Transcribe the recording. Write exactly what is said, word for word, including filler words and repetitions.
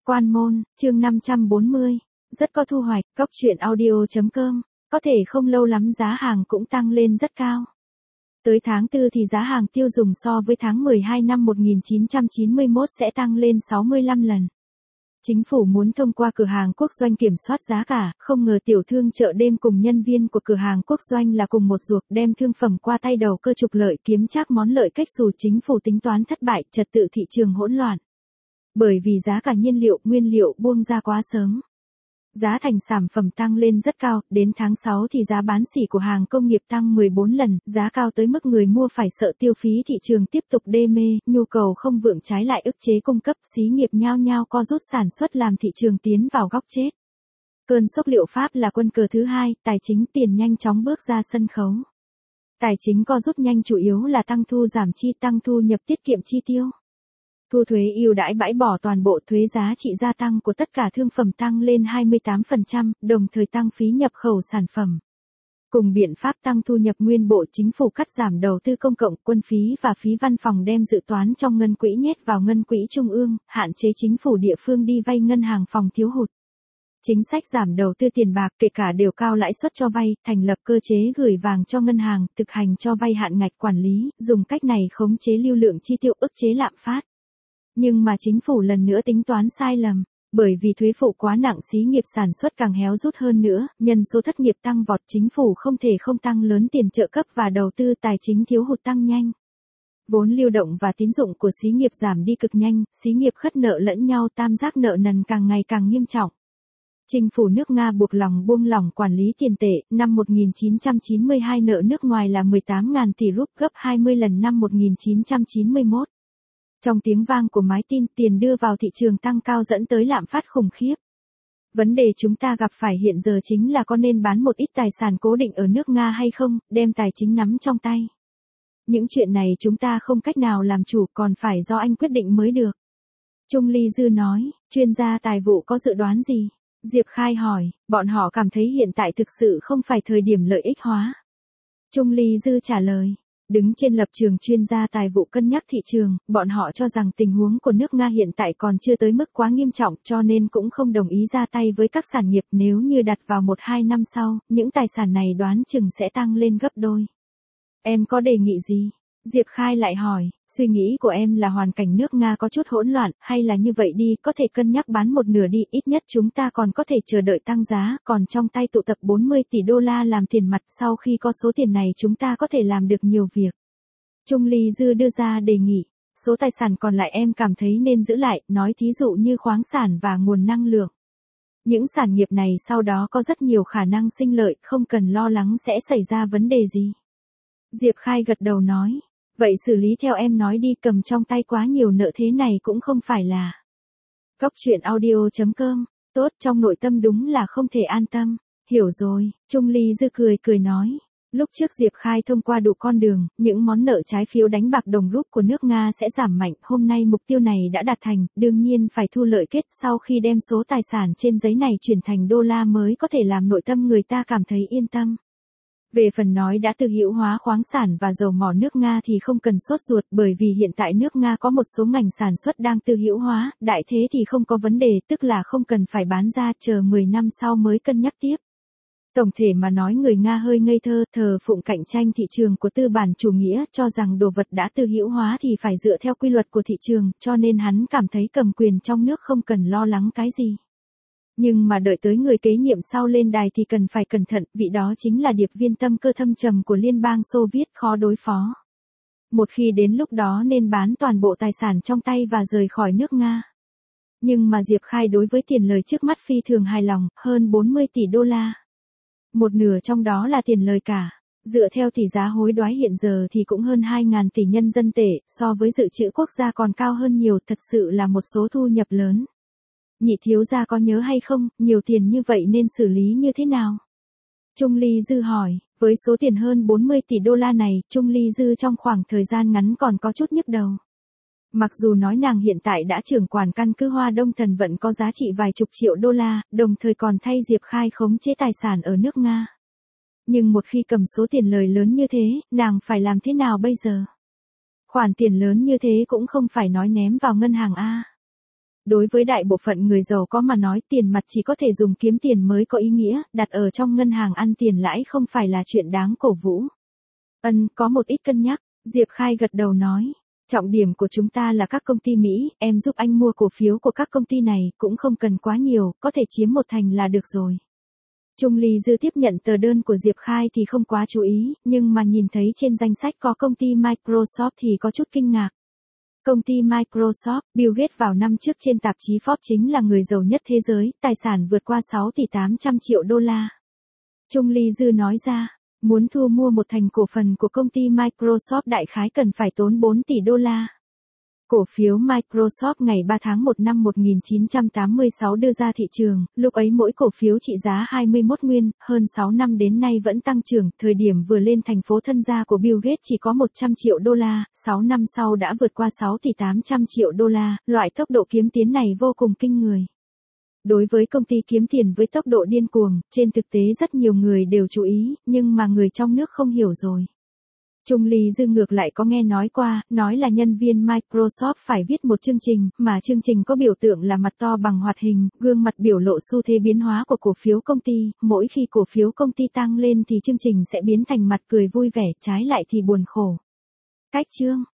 Quan môn, chương năm trăm bốn mươi. Rất có thu hoạch, Cóc truyện audio chấm com. Có thể không lâu lắm giá hàng cũng tăng lên rất cao. Tới tháng tư thì giá hàng tiêu dùng so với tháng mười hai năm một nghìn chín trăm chín mươi mốt sẽ tăng lên sáu mươi lăm lần. Chính phủ muốn thông qua cửa hàng quốc doanh kiểm soát giá cả, không ngờ tiểu thương chợ đêm cùng nhân viên của cửa hàng quốc doanh là cùng một ruột, đem thương phẩm qua tay đầu cơ trục lợi kiếm trác món lợi cách dù chính phủ tính toán thất bại, trật tự thị trường hỗn loạn. Bởi vì giá cả nhiên liệu, nguyên liệu buông ra quá sớm. Giá thành sản phẩm tăng lên rất cao, đến tháng sáu thì giá bán sỉ của hàng công nghiệp tăng mười bốn lần, giá cao tới mức người mua phải sợ tiêu phí thị trường tiếp tục đê mê, nhu cầu không vượng trái lại ức chế cung cấp, xí nghiệp nhao nhao co rút sản xuất làm thị trường tiến vào góc chết. Cơn sốc liệu Pháp là quân cờ thứ hai, tài chính tiền nhanh chóng bước ra sân khấu. Tài chính co rút nhanh chủ yếu là tăng thu giảm chi, tăng thu nhập tiết kiệm chi tiêu. Thu thuế ưu đãi bãi bỏ toàn bộ thuế giá trị gia tăng của tất cả thương phẩm tăng lên hai mươi tám phần trăm, đồng thời tăng phí nhập khẩu sản phẩm. Cùng biện pháp tăng thu nhập nguyên bộ, chính phủ cắt giảm đầu tư công cộng, quân phí và phí văn phòng, đem dự toán trong ngân quỹ nhét vào ngân quỹ trung ương, hạn chế chính phủ địa phương đi vay ngân hàng phòng thiếu hụt. Chính sách giảm đầu tư tiền bạc, kể cả đều cao lãi suất cho vay, thành lập cơ chế gửi vàng cho ngân hàng, thực hành cho vay hạn ngạch quản lý, dùng cách này khống chế lưu lượng chi tiêu, ức chế lạm phát. Nhưng mà chính phủ lần nữa tính toán sai lầm, bởi vì thuế phụ quá nặng, xí nghiệp sản xuất càng héo rút hơn nữa, nhân số thất nghiệp tăng vọt, chính phủ không thể không tăng lớn tiền trợ cấp và đầu tư, tài chính thiếu hụt tăng nhanh. Vốn lưu động và tín dụng của xí nghiệp giảm đi cực nhanh, xí nghiệp khất nợ lẫn nhau, tam giác nợ nần càng ngày càng nghiêm trọng. Chính phủ nước Nga buộc lòng buông lỏng quản lý tiền tệ, năm một nghìn chín trăm chín mươi hai nợ nước ngoài là mười tám nghìn tỷ rúp, gấp hai mươi lần năm một nghìn chín trăm chín mươi mốt. Trong tiếng vang của máy tin, tiền đưa vào thị trường tăng cao dẫn tới lạm phát khủng khiếp. Vấn đề chúng ta gặp phải hiện giờ chính là có nên bán một ít tài sản cố định ở nước Nga hay không, đem tài chính nắm trong tay. Những chuyện này chúng ta không cách nào làm chủ, còn phải do anh quyết định mới được. Trung Ly Dư nói, chuyên gia tài vụ có dự đoán gì? Diệp Khai hỏi, bọn họ cảm thấy hiện tại thực sự không phải thời điểm lợi ích hóa. Trung Ly Dư trả lời. Đứng trên lập trường chuyên gia tài vụ cân nhắc thị trường, bọn họ cho rằng tình huống của nước Nga hiện tại còn chưa tới mức quá nghiêm trọng, cho nên cũng không đồng ý ra tay với các sản nghiệp. Nếu như đặt vào một hai năm sau, những tài sản này đoán chừng sẽ tăng lên gấp đôi. Em có đề nghị gì? Diệp Khai lại hỏi, suy nghĩ của em là hoàn cảnh nước Nga có chút hỗn loạn, hay là như vậy đi, có thể cân nhắc bán một nửa đi, ít nhất chúng ta còn có thể chờ đợi tăng giá, còn trong tay tụ tập bốn mươi tỷ đô la làm tiền mặt, sau khi có số tiền này chúng ta có thể làm được nhiều việc. Trung Ly Dư đưa ra đề nghị, số tài sản còn lại em cảm thấy nên giữ lại, nói thí dụ như khoáng sản và nguồn năng lượng. Những sản nghiệp này sau đó có rất nhiều khả năng sinh lợi, không cần lo lắng sẽ xảy ra vấn đề gì. Diệp Khai gật đầu nói. Vậy xử lý theo em nói đi, cầm trong tay quá nhiều nợ thế này cũng không phải là. Cóc truyện audio chấm com, tốt, trong nội tâm đúng là không thể an tâm. Hiểu rồi, Trung Ly Dư cười cười nói. Lúc trước Diệp Khai thông qua đủ con đường, những món nợ trái phiếu đánh bạc đồng rúp của nước Nga sẽ giảm mạnh, hôm nay mục tiêu này đã đạt thành, đương nhiên phải thu lợi kết, sau khi đem số tài sản trên giấy này chuyển thành đô la mới có thể làm nội tâm người ta cảm thấy yên tâm. Về phần nói đã tư hữu hóa khoáng sản và dầu mỏ nước Nga thì không cần sốt ruột, bởi vì hiện tại nước Nga có một số ngành sản xuất đang tư hữu hóa, đại thế thì không có vấn đề, tức là không cần phải bán ra, chờ mười năm sau mới cân nhắc tiếp. Tổng thể mà nói người Nga hơi ngây thơ, thờ phụng cạnh tranh thị trường của tư bản chủ nghĩa, cho rằng đồ vật đã tư hữu hóa thì phải dựa theo quy luật của thị trường, cho nên hắn cảm thấy cầm quyền trong nước không cần lo lắng cái gì. Nhưng mà đợi tới người kế nhiệm sau lên đài thì cần phải cẩn thận, vị đó chính là điệp viên tâm cơ thâm trầm của Liên bang Xô Viết, khó đối phó. Một khi đến lúc đó nên bán toàn bộ tài sản trong tay và rời khỏi nước Nga. Nhưng mà Diệp Khai đối với tiền lời trước mắt phi thường hài lòng, hơn bốn mươi tỷ đô la. Một nửa trong đó là tiền lời cả. Dựa theo tỷ giá hối đoái hiện giờ thì cũng hơn hai nghìn tỷ nhân dân tệ, so với dự trữ quốc gia còn cao hơn nhiều, thật sự là một số thu nhập lớn. Nhị thiếu gia có nhớ hay không, nhiều tiền như vậy nên xử lý như thế nào? Trung Ly Dư hỏi, với số tiền hơn bốn mươi tỷ đô la này, Trung Ly Dư trong khoảng thời gian ngắn còn có chút nhức đầu. Mặc dù nói nàng hiện tại đã trưởng quản căn cứ Hoa Đông Thần Vận có giá trị vài chục triệu đô la, đồng thời còn thay Diệp Khai khống chế tài sản ở nước Nga. Nhưng một khi cầm số tiền lời lớn như thế, nàng phải làm thế nào bây giờ? Khoản tiền lớn như thế cũng không phải nói ném vào ngân hàng A. Đối với đại bộ phận người giàu có mà nói tiền mặt chỉ có thể dùng kiếm tiền mới có ý nghĩa, đặt ở trong ngân hàng ăn tiền lãi không phải là chuyện đáng cổ vũ. Ân, có một ít cân nhắc, Diệp Khai gật đầu nói. Trọng điểm của chúng ta là các công ty Mỹ, em giúp anh mua cổ phiếu của các công ty này, cũng không cần quá nhiều, có thể chiếm một thành là được rồi. Trung Ly Dư tiếp nhận tờ đơn của Diệp Khai thì không quá chú ý, nhưng mà nhìn thấy trên danh sách có công ty Microsoft thì có chút kinh ngạc. Công ty Microsoft, Bill Gates vào năm trước trên tạp chí Forbes chính là người giàu nhất thế giới, tài sản vượt qua sáu tỷ tám trăm triệu đô la. Trung Ly Dư nói ra, muốn thu mua một thành cổ phần của công ty Microsoft đại khái cần phải tốn bốn tỷ đô la. Cổ phiếu Microsoft ngày ba tháng một năm một nghìn chín trăm tám mươi sáu đưa ra thị trường, lúc ấy mỗi cổ phiếu trị giá hai mươi mốt nguyên, hơn sáu năm đến nay vẫn tăng trưởng, thời điểm vừa lên thành phố thân gia của Bill Gates chỉ có một trăm triệu đô la, sáu năm sau đã vượt qua sáu tỷ tám trăm triệu đô la, loại tốc độ kiếm tiến này vô cùng kinh người. Đối với công ty kiếm tiền với tốc độ điên cuồng, trên thực tế rất nhiều người đều chú ý, nhưng mà người trong nước không hiểu rồi. Trung Ly Dư ngược lại có nghe nói qua, nói là nhân viên Microsoft phải viết một chương trình, mà chương trình có biểu tượng là mặt to bằng hoạt hình, gương mặt biểu lộ xu thế biến hóa của cổ phiếu công ty, mỗi khi cổ phiếu công ty tăng lên thì chương trình sẽ biến thành mặt cười vui vẻ, trái lại thì buồn khổ. Cách chương